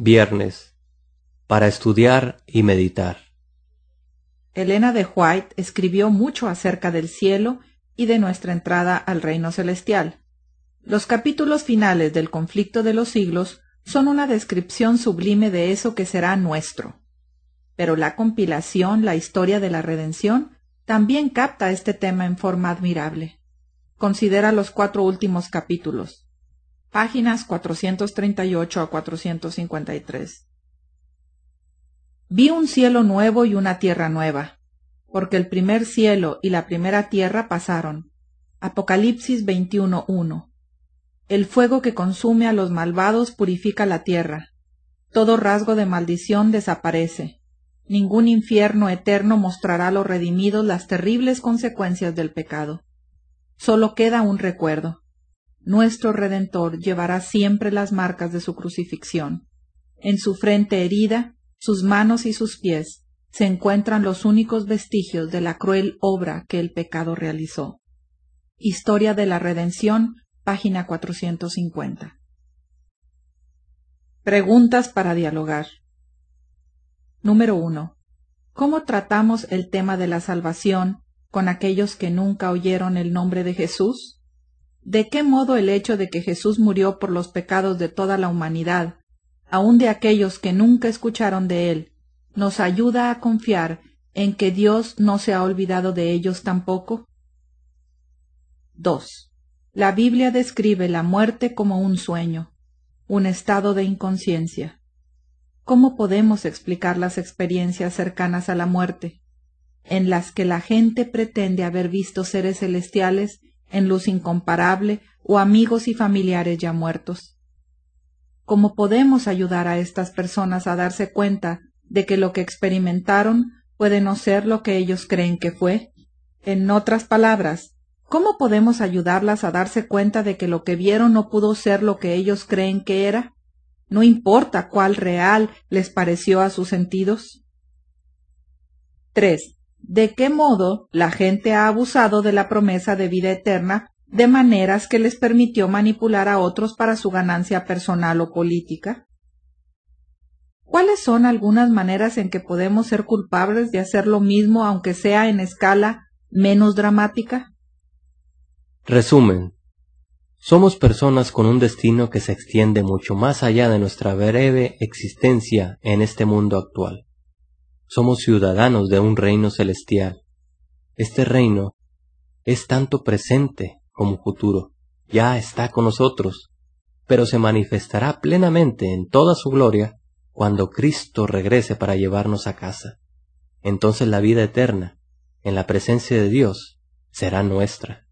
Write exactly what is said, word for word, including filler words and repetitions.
Viernes, para estudiar y meditar. Elena de White escribió mucho acerca del cielo y de nuestra entrada al reino celestial. Los capítulos finales del Conflicto de los Siglos son una descripción sublime de eso que será nuestro. Pero la compilación, La historia de la redención, también capta este tema en forma admirable. Considera los cuatro últimos capítulos. Páginas cuatrocientos treinta y ocho a cuatrocientos cincuenta y tres. Vi un cielo nuevo y una tierra nueva, porque el primer cielo y la primera tierra pasaron. Apocalipsis veintiuno uno. El fuego que consume a los malvados purifica la tierra. Todo rasgo de maldición desaparece. Ningún infierno eterno mostrará a los redimidos las terribles consecuencias del pecado. Solo queda un recuerdo. Nuestro Redentor llevará siempre las marcas de su crucifixión. En su frente herida, sus manos y sus pies, se encuentran los únicos vestigios de la cruel obra que el pecado realizó. Historia de la Redención, página cuatrocientos cincuenta. Preguntas para dialogar. Número uno. ¿Cómo tratamos el tema de la salvación con aquellos que nunca oyeron el nombre de Jesús? ¿De qué modo el hecho de que Jesús murió por los pecados de toda la humanidad, aun de aquellos que nunca escucharon de Él, nos ayuda a confiar en que Dios no se ha olvidado de ellos tampoco? dos. La Biblia describe la muerte como un sueño, un estado de inconsciencia. ¿Cómo podemos explicar las experiencias cercanas a la muerte, en las que la gente pretende haber visto seres celestiales en luz incomparable o amigos y familiares ya muertos? ¿Cómo podemos ayudar a estas personas a darse cuenta de que lo que experimentaron puede no ser lo que ellos creen que fue? En otras palabras, ¿cómo podemos ayudarlas a darse cuenta de que lo que vieron no pudo ser lo que ellos creen que era? No importa cuál real les pareció a sus sentidos. tres. ¿De qué modo la gente ha abusado de la promesa de vida eterna de maneras que les permitió manipular a otros para su ganancia personal o política? ¿Cuáles son algunas maneras en que podemos ser culpables de hacer lo mismo, aunque sea en escala menos dramática? Resumen. Somos personas con un destino que se extiende mucho más allá de nuestra breve existencia en este mundo actual. Somos ciudadanos de un reino celestial. Este reino es tanto presente como futuro. Ya está con nosotros, pero se manifestará plenamente en toda su gloria cuando Cristo regrese para llevarnos a casa. Entonces la vida eterna, en la presencia de Dios, será nuestra.